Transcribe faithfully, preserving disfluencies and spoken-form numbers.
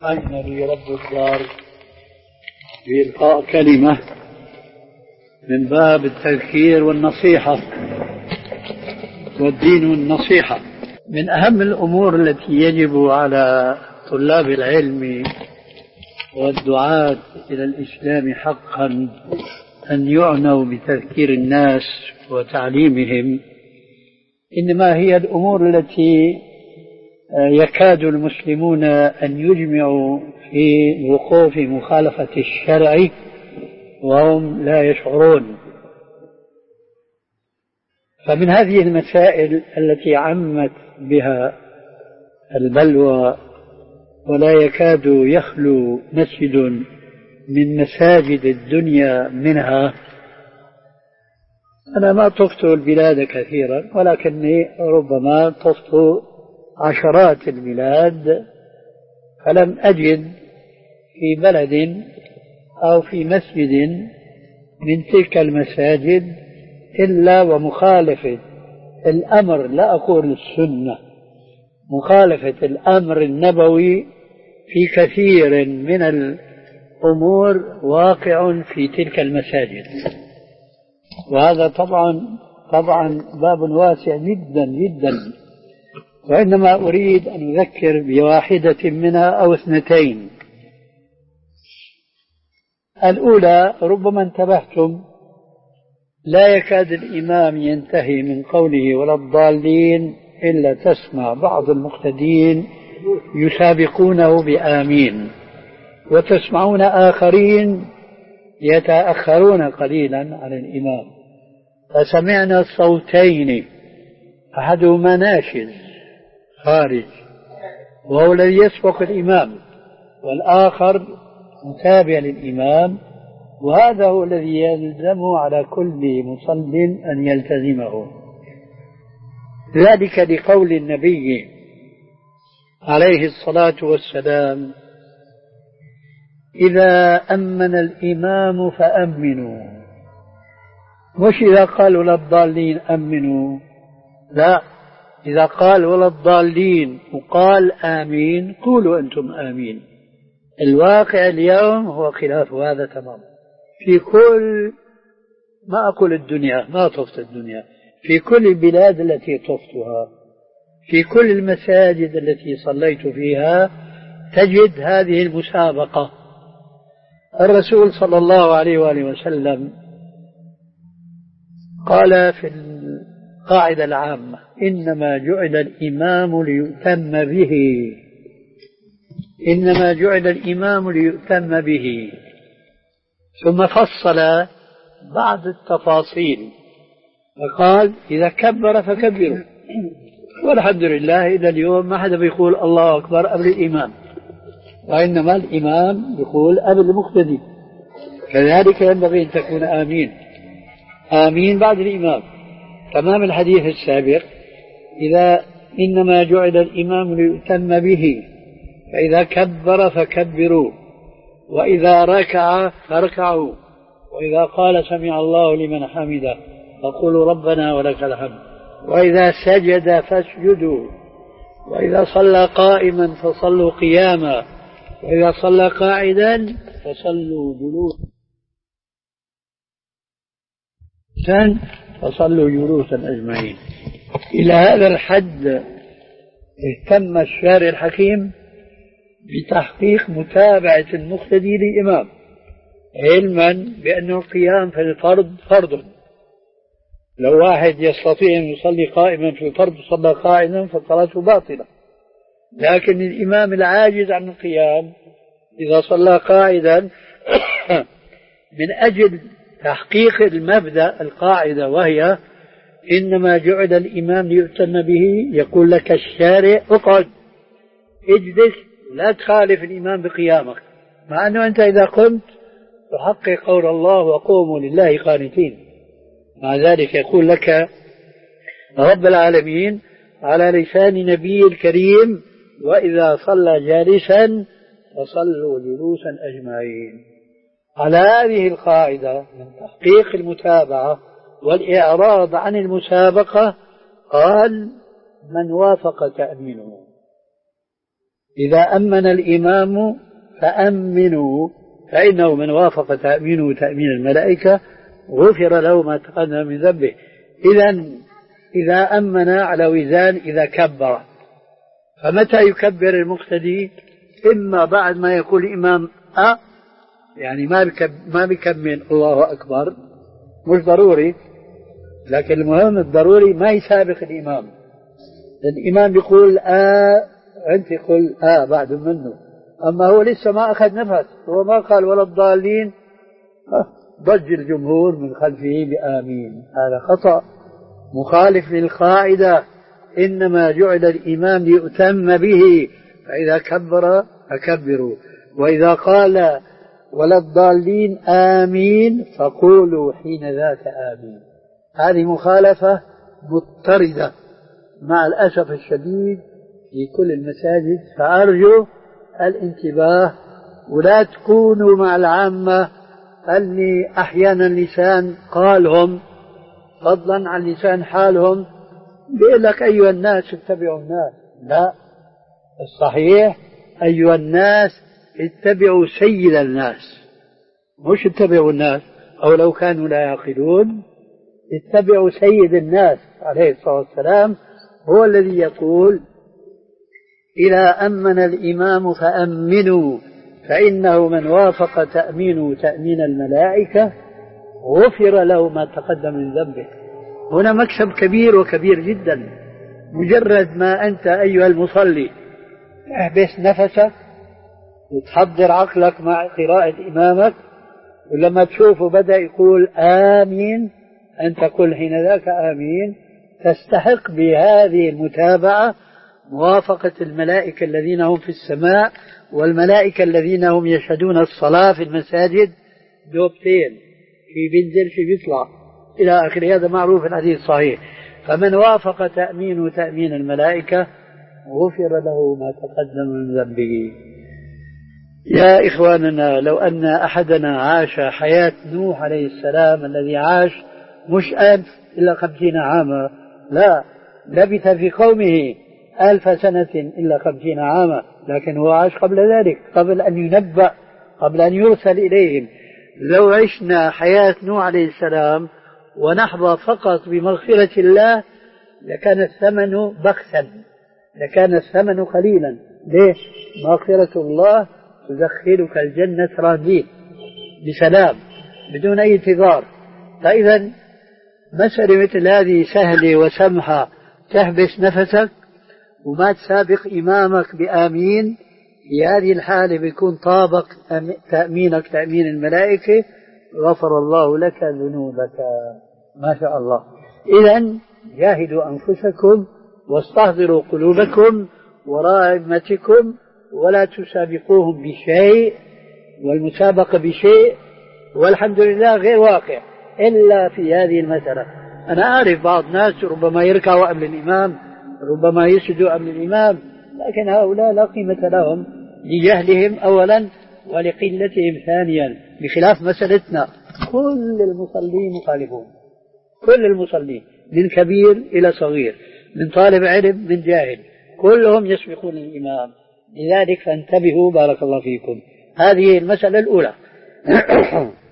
أين لي رب الدار بإلقاء كلمة من باب التذكير والنصيحة، والدين النصيحة. من أهم الأمور التي يجب على طلاب العلم والدعاة إلى الإسلام حقا أن يعنوا بتذكير الناس وتعليمهم، إنما هي الأمور التي يكاد المسلمون أن يجمعوا في وقوف مخالفة الشرع وهم لا يشعرون. فمن هذه المسائل التي عمت بها البلوى ولا يكاد يخلو مسجد من مساجد الدنيا منها. أنا ما طفت البلاد كثيرا، ولكني ربما طفت عشرات البلاد، فلم أجد في بلد أو في مسجد من تلك المساجد إلا ومخالفة الأمر، لا أقول السنة، مخالفة الأمر النبوي في كثير من الأمور واقع في تلك المساجد. وهذا طبعا طبعا باب واسع جدا جدا، وإنما أريد أن أذكر بواحدة منها أو اثنتين. الأولى، ربما انتبهتم، لا يكاد الإمام ينتهي من قوله ولا الضالين إلا تسمع بعض المقتدين يسابقونه بآمين، وتسمعون آخرين يتأخرون قليلا عن الإمام. فسمعنا صوتين، أحدهما ناشز خارج وهو الذي يسبق الإمام، والآخر متابع للإمام، وهذا هو الذي يلزم على كل مصل أن يلتزمه. ذلك لقول النبي عليه الصلاة والسلام: إذا أمن الإمام فأمنوا. مش إذا قال ولا الضالين أمنوا، لا، إذا قال ولا الضالين وقال آمين قولوا أنتم آمين. الواقع اليوم هو خلاف هذا تماما في كل، ما أقول الدنيا، ما طفت الدنيا، في كل البلاد التي طفتها، في كل المساجد التي صليت فيها تجد هذه المسابقة. الرسول صلى الله عليه وآله وسلم قال في القاعدة العامة: إنما جعل الإمام ليؤتم به، إنما جعل الإمام ليؤتم به. ثم فصل بعض التفاصيل فقال: إذا كبر فكبروا. والحمد لله إلى اليوم ما حدا بيقول الله أكبر قبل الإمام، وإنما الإمام بيقول قبل المقتدي. كذلك ينبغي أن تكون آمين، آمين بعد الإمام. تمام الحديث السابق: إذا إنما جعل الإمام ليؤتم به، فإذا كبر فكبروا، وإذا ركع فاركعوا، وإذا قال سمع الله لمن حمده فقولوا ربنا ولك الحمد، وإذا سجد فاسجدوا، وإذا صلى قائما فصلوا قياما، وإذا صلى قاعدا فصلوا جلوسا فصلوا جلوسا أجمعين. إلى هذا الحد اهتم الشارع الحكيم بتحقيق متابعة المقتدي للإمام، علما بأن القيام في الفرض فرض. لو واحد يستطيع أن يصلي قائما في الفرض صلى قائما فصلاته باطلة، لكن الإمام العاجز عن القيام إذا صلى قاعدا من أجل تحقيق المبدأ القاعدة، وهي إنما جعل الإمام ليؤتم به، يقول لك الشارع: اقعد اجلس لا تخالف الإمام بقيامك، مع أنه أنت إذا قمت تحقق قول الله وقوموا لله قانتين. مع ذلك يقول لك رب العالمين على لسان نبي الكريم: وإذا صلى جالسا فصلوا جلوسا أجمعين. على هذه القاعدة من تحقيق المتابعة والإعراض عن المسابقة قال: من وافق تأمينه. إذا أمن الإمام فأمنوا فإنه من وافق تأمينه تأمين الملائكة غفر له ما تقدم من ذنبه. إذا إذا أمن على وزان إذا كبر، فمتى يكبر المقتدي؟ إما بعد ما يقول الإمام أ يعني ما بكب ما بكمل الله أكبر، مش ضروري، لكن المهم الضروري ما يسابق الإمام. الإمام يقول آ أنت يقول آ بعد منه، أما هو لسه ما أخذ نفس، هو ما قال ولا الضالين، ضج الجمهور من خلفه بآمين. هذا خطأ مخالف للقاعدة، إنما جعل الإمام ليؤتم به، فإذا كبر فكبروا، وإذا قال ولا الضالين آمين فقولوا حين ذاك آمين. هذه مخالفة مضطردة مع الأسف الشديد في كل المساجد، فأرجو الانتباه ولا تكونوا مع العامة اللي أحيانا لسان قالهم فضلا عن لسان حالهم بيقول لك أيها الناس اتبعوا الناس. لا، الصحيح أيها الناس اتبعوا سيد الناس، مش اتبعوا الناس، أو لو كانوا لا يعقلون اتبعوا سيد الناس عليه الصلاة والسلام، هو الذي يقول إذا أمن الإمام فأمنوا فإنه من وافق تأمينه تأمين الملائكة غفر له ما تقدم من ذنبه. هنا مكسب كبير وكبير جدا. مجرد ما أنت أيها المصلي احبس نفسك وتحضر عقلك مع قراءة إمامك، ولما تشوفه بدأ يقول آمين أنت قل حين ذاك آمين، تستحق بهذه المتابعة موافقة الملائكة الذين هم في السماء والملائكة الذين هم يشهدون الصلاة في المساجد دوبتين، في بينزل في بيطلع إلى آخر. هذا معروف في الحديث الصحيح. فمن وافق تأمين تأمين الملائكة غفر له ما تقدم من ذنبه. يا إخواننا، لو أن أحدنا عاش حياة نوح عليه السلام الذي عاش مش ألف إلا خمسين عاما، لا، لبث في قومه ألف سنة إلا خمسين عاما، لكن هو عاش قبل ذلك، قبل أن ينبأ، قبل أن يرسل إليهم. لو عشنا حياة نوح عليه السلام ونحظى فقط بمغفرة الله لكان الثمن بخسا، لكان الثمن قليلا. ليش؟ مغفرة الله تدخلك الجنة راضين بسلام بدون أي انتظار. فإذا مسألة مثل هذه سهلة وسمحة، تحبس نفسك وما تسابق إمامك بآمين، في هذه الحالة بيكون طابق تأمينك تأمين الملائكة، غفر الله لك ذنوبك. ما شاء الله. إذن جاهدوا أنفسكم واستحضروا قلوبكم وراء أئمتكم ولا تسابقوهم بشيء، والمسابقة بشيء والحمد لله غير واقع إلا في هذه المسألة. أنا أعرف بعض الناس ربما يركعوا قبل الإمام، ربما يسجدوا قبل الإمام، لكن هؤلاء لا قيمة لهم لجهلهم أولا ولقلتهم ثانيا، بخلاف مسألتنا. كل المصلين مخالفون، كل المصلين من كبير إلى صغير، من طالب علم من جاهل، كلهم يسبقون الإمام. لذلك فانتبهوا بارك الله فيكم. هذه المسألة الأولى.